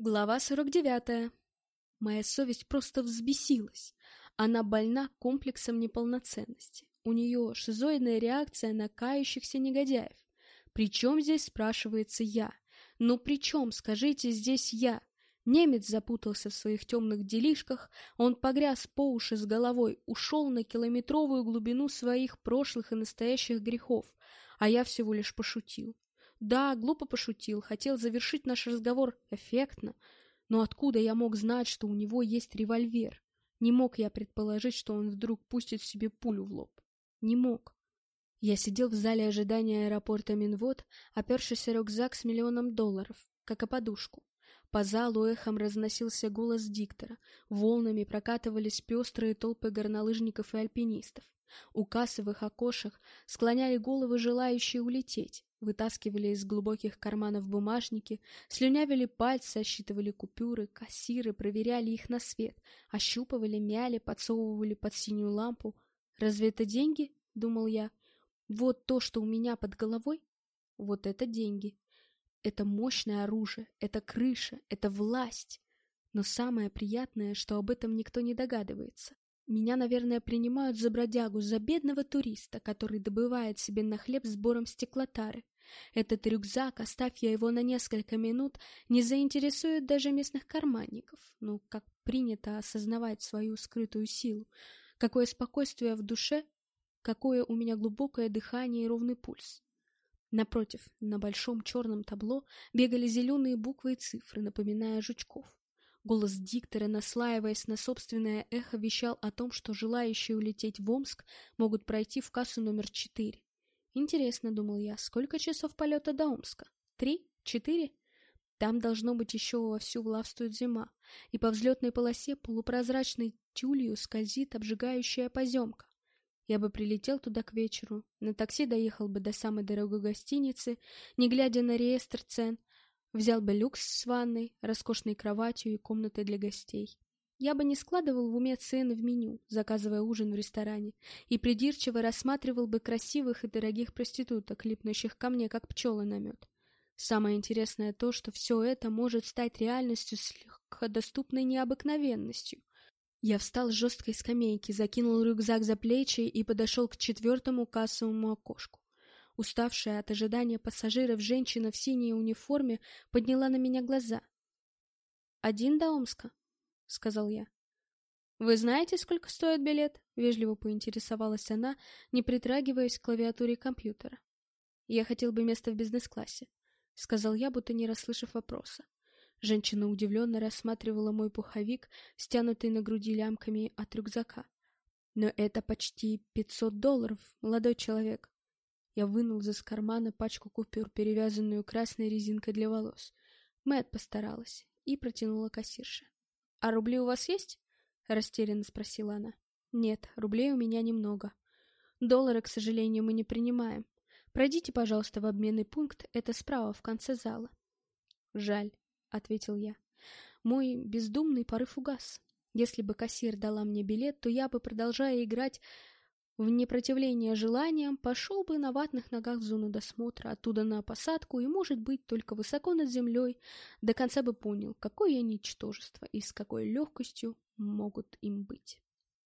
Глава 49. Моя совесть просто взбесилась. Она больна комплексом неполноценности. У нее шизоидная реакция на кающихся негодяев. Причем здесь, спрашивается, я? Ну при чем, скажите, здесь я? Немец запутался в своих темных делишках, он погряз по уши с головой, ушел на километровую глубину своих прошлых и настоящих грехов, а я всего лишь пошутил. Да, глупо пошутил, хотел завершить наш разговор эффектно, но откуда я мог знать, что у него есть револьвер? Не мог я предположить, что он вдруг пустит себе пулю в лоб. Не мог. Я сидел в зале ожидания аэропорта Минвод, опершись о рюкзак с $1 миллион, как о подушку. По залу эхом разносился голос диктора, волнами прокатывались пестрые толпы горнолыжников и альпинистов. У кассовых окошек склоняли головы желающие улететь, вытаскивали из глубоких карманов бумажники, слюнявили пальцы, отсчитывали купюры, кассиры проверяли их на свет, ощупывали, мяли, подсовывали под синюю лампу. «Разве это деньги?» — думал я. «Вот то, что у меня под головой, вот это деньги». Это мощное оружие, это крыша, это власть. Но самое приятное, что об этом никто не догадывается. Меня, наверное, принимают за бродягу, за бедного туриста, который добывает себе на хлеб сбором стеклотары. Этот рюкзак, оставь я его на несколько минут, не заинтересует даже местных карманников. Ну, как принято осознавать свою скрытую силу. Какое спокойствие в душе, какое у меня глубокое дыхание и ровный пульс. Напротив, на большом черном табло бегали зеленые буквы и цифры, напоминая жучков. Голос диктора, наслаиваясь на собственное эхо, вещал о том, что желающие улететь в Омск могут пройти в кассу номер 4. Интересно, думал я, сколько часов полета до Омска? 3? 4? Там, должно быть, еще вовсю властвует зима, и по взлетной полосе полупрозрачной тюлью скользит обжигающая поземка. Я бы прилетел туда к вечеру, на такси доехал бы до самой дорогой гостиницы, не глядя на реестр цен, взял бы люкс с ванной, роскошной кроватью и комнатой для гостей. Я бы не складывал в уме цены в меню, заказывая ужин в ресторане, и придирчиво рассматривал бы красивых и дорогих проституток, липнущих ко мне, как пчелы на мед. Самое интересное то, что все это может стать реальностью с легкодоступной необыкновенностью. Я встал с жесткой скамейки, закинул рюкзак за плечи и подошел к 4-му кассовому окошку. Уставшая от ожидания пассажиров женщина в синей униформе подняла на меня глаза. «Один до Омска?» — сказал я. «Вы знаете, сколько стоит билет?» — вежливо поинтересовалась она, не притрагиваясь к клавиатуре компьютера. «Я хотел бы место в бизнес-классе», — сказал я, будто не расслышав вопроса. Женщина удивленно рассматривала мой пуховик, стянутый на груди лямками от рюкзака. «Но это почти $500, молодой человек». Я вынул из кармана пачку купюр, перевязанную красной резинкой для волос. Мэтт постаралась и протянула кассирше. «А рубли у вас есть?» — растерянно спросила она. «Нет, рублей у меня немного. Доллары, к сожалению, мы не принимаем. Пройдите, пожалуйста, в обменный пункт, это справа, в конце зала». «Жаль», — ответил я. Мой бездумный порыв угас. Если бы кассир дала мне билет, то я бы, продолжая играть в непротивление желаниям, пошел бы на ватных ногах в зону досмотра, оттуда на посадку и, может быть, только высоко над землей, до конца бы понял, какое я ничтожество и с какой легкостью могут им быть.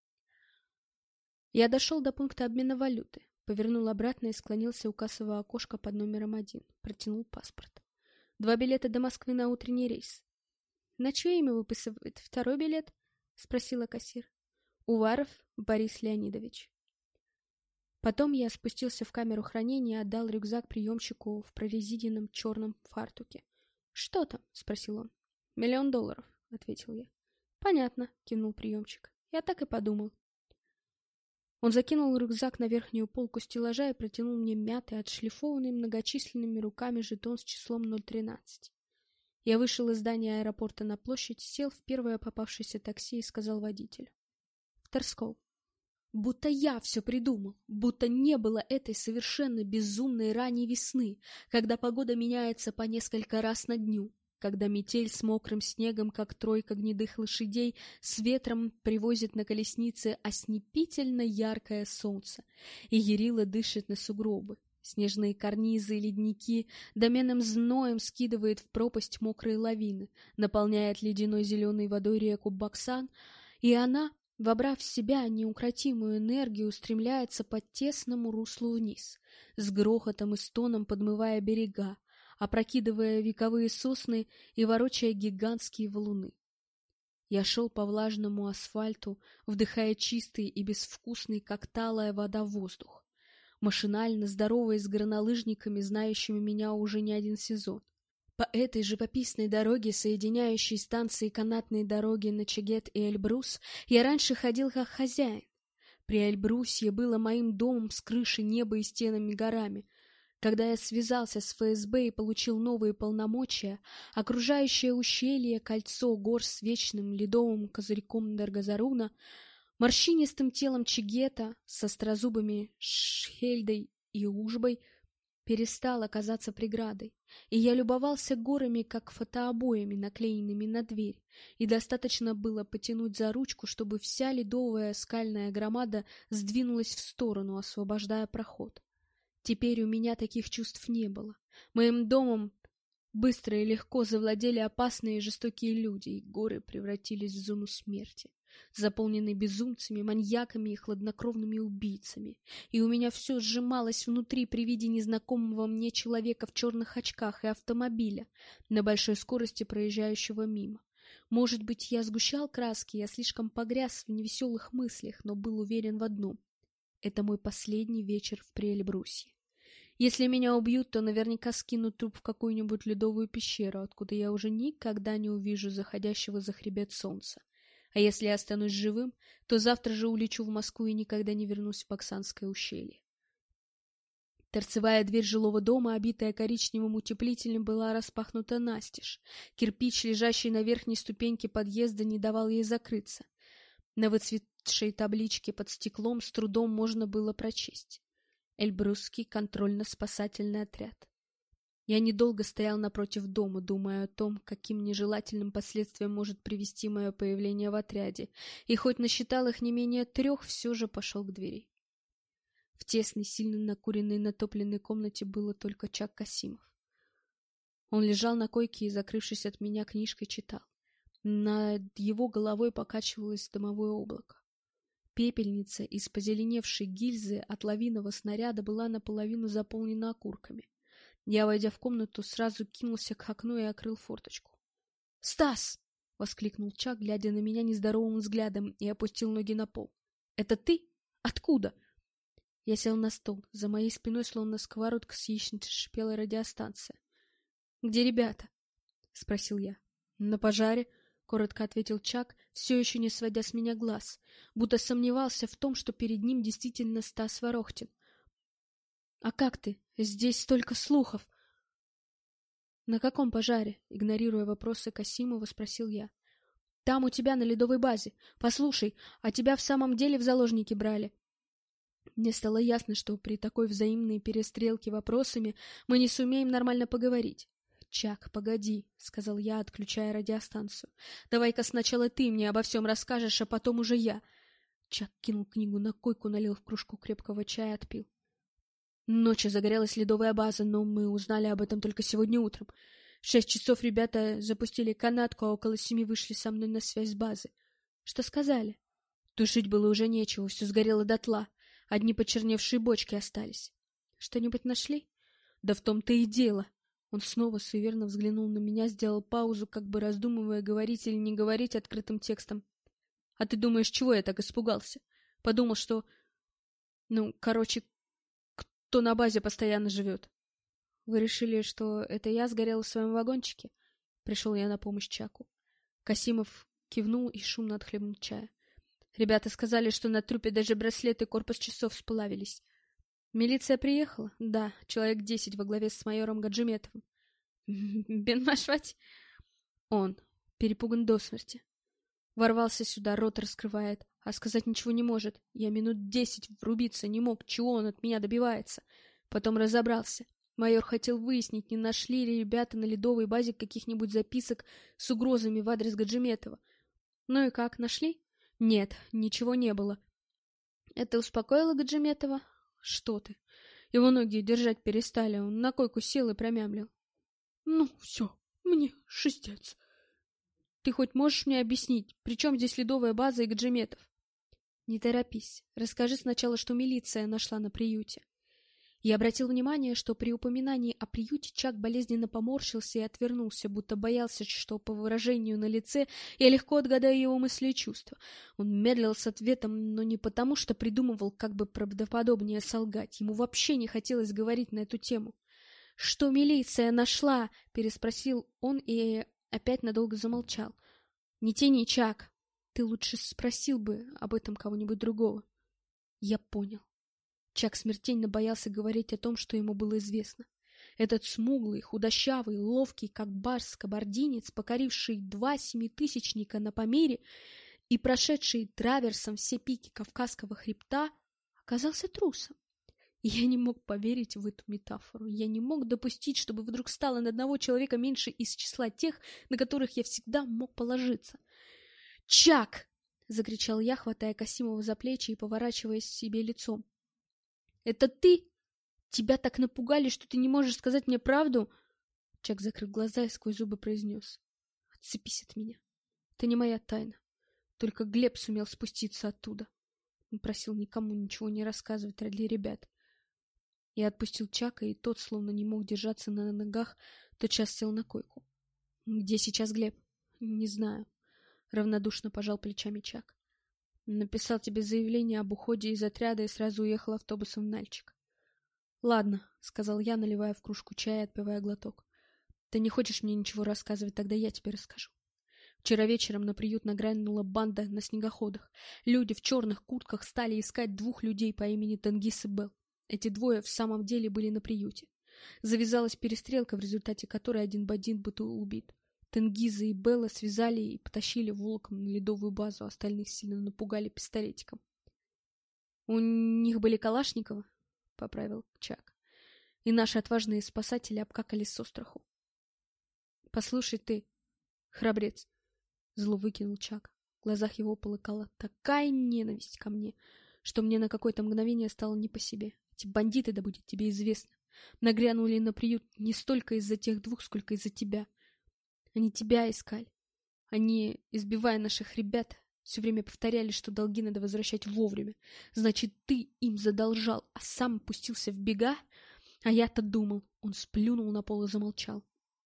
Я дошел до пункта обмена валюты, повернул обратно и склонился у кассового окошка под номером 1, протянул паспорт. 2 билета до Москвы на утренний рейс. «На чье имя выписывает второй билет?» — спросила кассир. «Уваров Борис Леонидович». Потом я спустился в камеру хранения и отдал рюкзак приемщику в прорезиненном черном фартуке. «Что там?» — спросил он. $1 миллион, — ответил я. «Понятно», — кивнул приемщик. «Я так и подумал». Он закинул рюкзак на верхнюю полку стеллажа и протянул мне мятый, отшлифованный многочисленными руками жетон с числом 013. Я вышел из здания аэропорта на площадь, сел в первое попавшееся такси и сказал водителю. «В Торскол». Будто я все придумал, будто не было этой совершенно безумной ранней весны, когда погода меняется по несколько раз на дню, когда метель с мокрым снегом, как тройка гнедых лошадей, с ветром привозит на колеснице ослепительно яркое солнце, и Ярила дышит на сугробы. Снежные карнизы и ледники доменным зноем скидывает в пропасть мокрые лавины, наполняет ледяной зеленой водой реку Баксан, и она, вобрав в себя неукротимую энергию, устремляется по тесному руслу вниз, с грохотом и стоном подмывая берега, опрокидывая вековые сосны и ворочая гигантские валуны. Я шел по влажному асфальту, вдыхая чистый и безвкусный, как талая вода, воздух, машинально здороваясь с горнолыжниками, знающими меня уже не один сезон. По этой живописной дороге, соединяющей станции канатной дороги на Чегет и Эльбрус, я раньше ходил как хозяин. При Эльбрусе было моим домом с крыши, неба и стенами горами. Когда я связался с ФСБ и получил новые полномочия, окружающее ущелье, кольцо гор с вечным ледовым козырьком Даргазаруна, морщинистым телом Чегета с острозубыми Шхельдой и Ужбой перестало казаться преградой, и я любовался горами, как фотообоями, наклеенными на дверь, и достаточно было потянуть за ручку, чтобы вся ледовая скальная громада сдвинулась в сторону, освобождая проход. Теперь у меня таких чувств не было. Моим домом быстро и легко завладели опасные и жестокие люди, и горы превратились в зону смерти, заполненной безумцами, маньяками и хладнокровными убийцами. И у меня все сжималось внутри при виде незнакомого мне человека в черных очках и автомобиля, на большой скорости проезжающего мимо. Может быть, я сгущал краски, я слишком погряз в невеселых мыслях, но был уверен в одном — это мой последний вечер в Приэльбрусе. Если меня убьют, то наверняка скинут труп в какую-нибудь ледовую пещеру, откуда я уже никогда не увижу заходящего за хребет солнца. А если я останусь живым, то завтра же улечу в Москву и никогда не вернусь в Баксанское ущелье. Торцевая дверь жилого дома, обитая коричневым утеплителем, была распахнута настежь. Кирпич, лежащий на верхней ступеньке подъезда, не давал ей закрыться. На выцветшей табличке под стеклом с трудом можно было прочесть: Эльбрусский контрольно-спасательный отряд. Я недолго стоял напротив дома, думая о том, каким нежелательным последствиям может привести мое появление в отряде, и хоть насчитал их не менее 3, все же пошел к двери. В тесной, сильно накуренной, натопленной комнате было только Чак Касимов. Он лежал на койке и, закрывшись от меня, книжкой читал. Над его головой покачивалось дымовое облако. Пепельница из позеленевшей гильзы от лавинного снаряда была наполовину заполнена окурками. Я, войдя в комнату, сразу кинулся к окну и открыл форточку. «Стас!» — воскликнул Чак, глядя на меня нездоровым взглядом, и опустил ноги на пол. «Это ты? Откуда?» Я сел на стол. За моей спиной, словно сковородка с яичницей, шипела радиостанция. «Где ребята?» — спросил я. «На пожаре», — коротко ответил Чак, все еще не сводя с меня глаз, будто сомневался в том, что перед ним действительно Стас Ворохтин. «А как ты? Здесь столько слухов!» «На каком пожаре?» — игнорируя вопросы Касимова, спросил я. «Там у тебя на ледовой базе. Послушай, а тебя в самом деле в заложники брали?» Мне стало ясно, что при такой взаимной перестрелке вопросами мы не сумеем нормально поговорить. «Чак, погоди», — сказал я, отключая радиостанцию. «Давай-ка сначала ты мне обо всем расскажешь, а потом уже я». Чак кинул книгу на койку, налил в кружку крепкого чая, отпил. Ночью загорелась ледовая база, но мы узнали об этом только сегодня утром. В 6 часов ребята запустили канатку, а около 7 вышли со мной на связь с базы. Что сказали? Тушить было уже нечего, все сгорело дотла. Одни почерневшие бочки остались. Что-нибудь нашли? Да в том-то и дело. Он снова суеверно взглянул на меня, сделал паузу, как бы раздумывая, говорить или не говорить открытым текстом. А ты думаешь, чего я так испугался? Подумал, что... кто на базе постоянно живет. Вы решили, что это я сгорел в своем вагончике? Пришел я на помощь Чаку. Касимов кивнул и шумно отхлебнул чая. Ребята сказали, что на трупе даже браслеты и корпус часов сплавились. Милиция приехала? Да, человек 10 во главе с майором Гаджиметовым. Бенмашвать? Он перепуган до смерти. Ворвался сюда, рот раскрывает, а сказать ничего не может. Я минут 10 врубиться не мог, чего он от меня добивается. Потом разобрался. Майор хотел выяснить, не нашли ли ребята на ледовой базе каких-нибудь записок с угрозами в адрес Гаджиметова. Ну и как, нашли? Нет, ничего не было. Это успокоило Гаджиметова? Что ты? Его ноги держать перестали, он на койку сел и промямлил. Ну, все, мне шестец. Ты хоть можешь мне объяснить, при чем здесь ледовая база и Гаджиметов? Не торопись, расскажи сначала, что милиция нашла на приюте. Я обратил внимание, что при упоминании о приюте Чак болезненно поморщился и отвернулся, будто боялся, что по выражению на лице я легко отгадаю его мысли и чувства. Он медлил с ответом, но не потому, что придумывал, как бы правдоподобнее солгать. Ему вообще не хотелось говорить на эту тему. «Что милиция нашла?» — переспросил он и опять надолго замолчал. «Не тяни, Чак. Ты лучше спросил бы об этом кого-нибудь другого». Я понял. Чак смертельно боялся говорить о том, что ему было известно. Этот смуглый, худощавый, ловкий, как барс кабардинец, покоривший 2 семитысячника на Памире и прошедший траверсом все пики Кавказского хребта, оказался трусом. И я не мог поверить в эту метафору. Я не мог допустить, чтобы вдруг стало на одного человека меньше из числа тех, на которых я всегда мог положиться. «Чак!» — закричал я, хватая Касимова за плечи и поворачиваясь себе лицом. «Это ты? Тебя так напугали, что ты не можешь сказать мне правду?» Чак закрыл глаза и сквозь зубы произнес. «Отцепись от меня. Это не моя тайна. Только Глеб сумел спуститься оттуда. Он просил никому ничего не рассказывать ради ребят». Я отпустил Чака, и тот, словно не мог держаться на ногах, тотчас сел на койку. «Где сейчас Глеб?» «Не знаю», — равнодушно пожал плечами Чак. «Написал тебе заявление об уходе из отряда и сразу уехал автобусом в Нальчик». «Ладно», — сказал я, наливая в кружку чая и отпивая глоток. «Ты не хочешь мне ничего рассказывать, тогда я тебе расскажу. Вчера вечером на приют нагрянула банда на снегоходах. Люди в черных куртках стали искать 2 людей по имени Тенгиз и Бел. Эти 2 в самом деле были на приюте. Завязалась перестрелка, в результате которой один бандит был убит. Тенгиза и Белла связали и потащили волоком на ледовую базу, остальных сильно напугали пистолетиком. «У них были Калашниковы?» — поправил Чак. «И наши отважные спасатели обкакались со страху». «Послушай ты, храбрец!» — зло выкинул Чак. В глазах его полыхала такая ненависть ко мне, что мне на какое-то мгновение стало не по себе. Эти бандиты, да будет тебе известно, нагрянули на приют не столько из-за тех 2, сколько из-за тебя. Они тебя искали. Они, избивая наших ребят, все время повторяли, что долги надо возвращать вовремя. Значит, ты им задолжал, а сам пустился в бега? А я-то думал. Он сплюнул на пол и замолчал.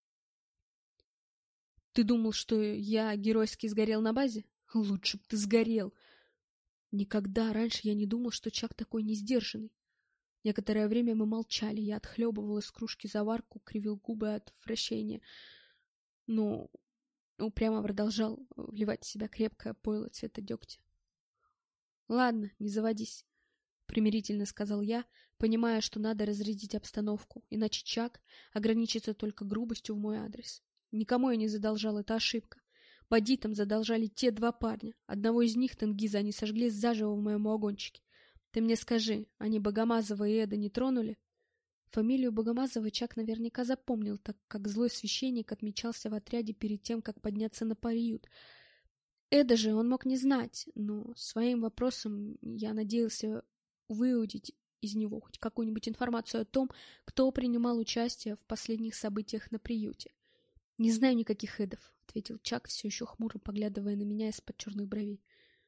Ты думал, что я геройски сгорел на базе? Лучше б ты сгорел. Никогда раньше я не думал, что Чак такой несдержанный. Некоторое время мы молчали. Я отхлебывал из кружки заварку, кривил губы от отвращения. Но упрямо продолжал вливать в себя крепкое пойло цвета дегтя. «Ладно, не заводись», — примирительно сказал я, понимая, что надо разрядить обстановку, иначе Чак ограничится только грубостью в мой адрес. Никому я не задолжал, это ошибка. Бандитам задолжали те 2 парня. Одного из них, Тенгиза, они сожгли заживо в моем вагончике. Ты мне скажи, они Богомазова и Эда не тронули? Фамилию Богомазова Чак наверняка запомнил, так как злой священник отмечался в отряде перед тем, как подняться на приют. Эда же он мог не знать, но своим вопросом я надеялся выудить из него хоть какую-нибудь информацию о том, кто принимал участие в последних событиях на приюте. «Не знаю никаких Эдов», — ответил Чак, все еще хмуро поглядывая на меня из-под черных бровей.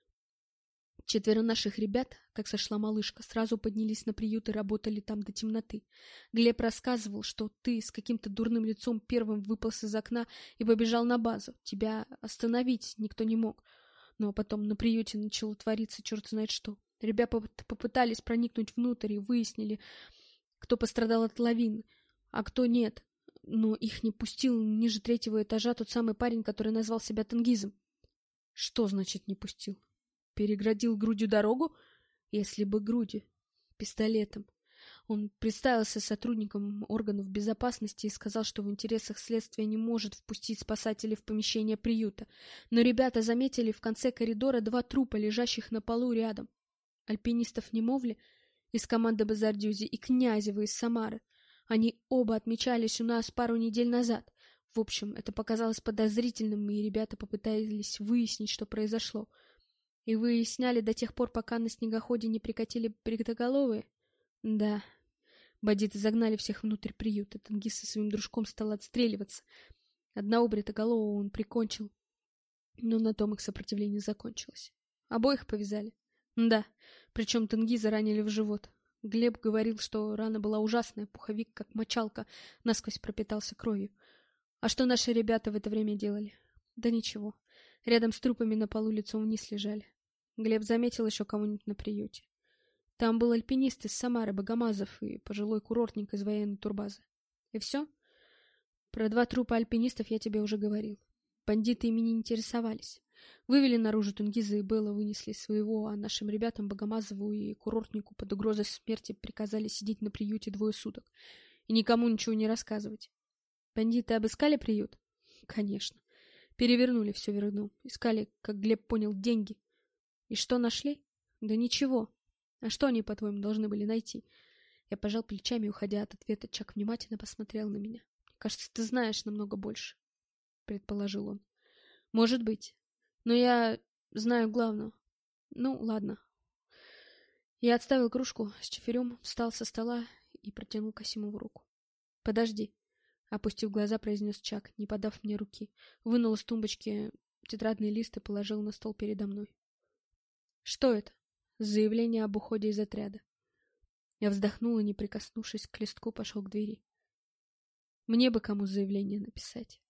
4 наших ребят, как сошла малышка, сразу поднялись на приют и работали там до темноты. Глеб рассказывал, что ты с каким-то дурным лицом первым выполз из окна и побежал на базу. Тебя остановить никто не мог. Но потом на приюте начало твориться черт знает что. Ребята попытались проникнуть внутрь и выяснили, кто пострадал от лавин, а кто нет. Но их не пустил ниже 3-го этажа тот самый парень, который назвал себя Тенгизом. Что значит не пустил? Переградил грудью дорогу? Если бы грудью. Пистолетом. Он представился сотрудником органов безопасности и сказал, что в интересах следствия не может впустить спасателей в помещение приюта. Но ребята заметили в конце коридора 2 трупа, лежащих на полу рядом. Альпинистов Немовли из команды Базардюзи и Князева из Самары. Они оба отмечались у нас пару недель назад. В общем, это показалось подозрительным, и ребята попытались выяснить, что произошло. И выясняли до тех пор, пока на снегоходе не прикатили бритоголовые? Да. Бандиты загнали всех внутрь приюта. Тенгиз со своим дружком стал отстреливаться. Одного бритоголового он прикончил, но на том их сопротивление закончилось. Обоих повязали. Да, причем Тенгиза ранили в живот. Глеб говорил, что рана была ужасная, пуховик, как мочалка, насквозь пропитался кровью. А что наши ребята в это время делали? Да ничего. Рядом с трупами на полу лицом вниз лежали. Глеб заметил еще кого-нибудь на приюте. Там был альпинист из Самары, Богомазов, и пожилой курортник из военной турбазы. И все? Про 2 трупа альпинистов я тебе уже говорил. Бандиты ими не интересовались. Вывели наружу Тенгиза и Белла, вынесли своего, а нашим ребятам, Богомазову и курортнику, под угрозой смерти приказали сидеть на приюте 2 суток и никому ничего не рассказывать. Бандиты обыскали приют? Конечно. Перевернули все вверх дном. Искали, как Глеб понял, деньги. И что нашли? Да ничего. А что они, по-твоему, должны были найти? Я пожал плечами, уходя от ответа. Чак внимательно посмотрел на меня. Кажется, ты знаешь намного больше, предположил он. Может быть. Но я знаю главного. Ну, ладно. Я отставил кружку с чифирем, встал со стола и протянул Касимову руку. Подожди. Опустив глаза, произнес Чак, не подав мне руки. Вынул из тумбочки тетрадный лист и положил на стол передо мной. Что это? Заявление об уходе из отряда. Я вздохнул и, не прикоснувшись к листку, пошел к двери. Мне бы кому заявление написать.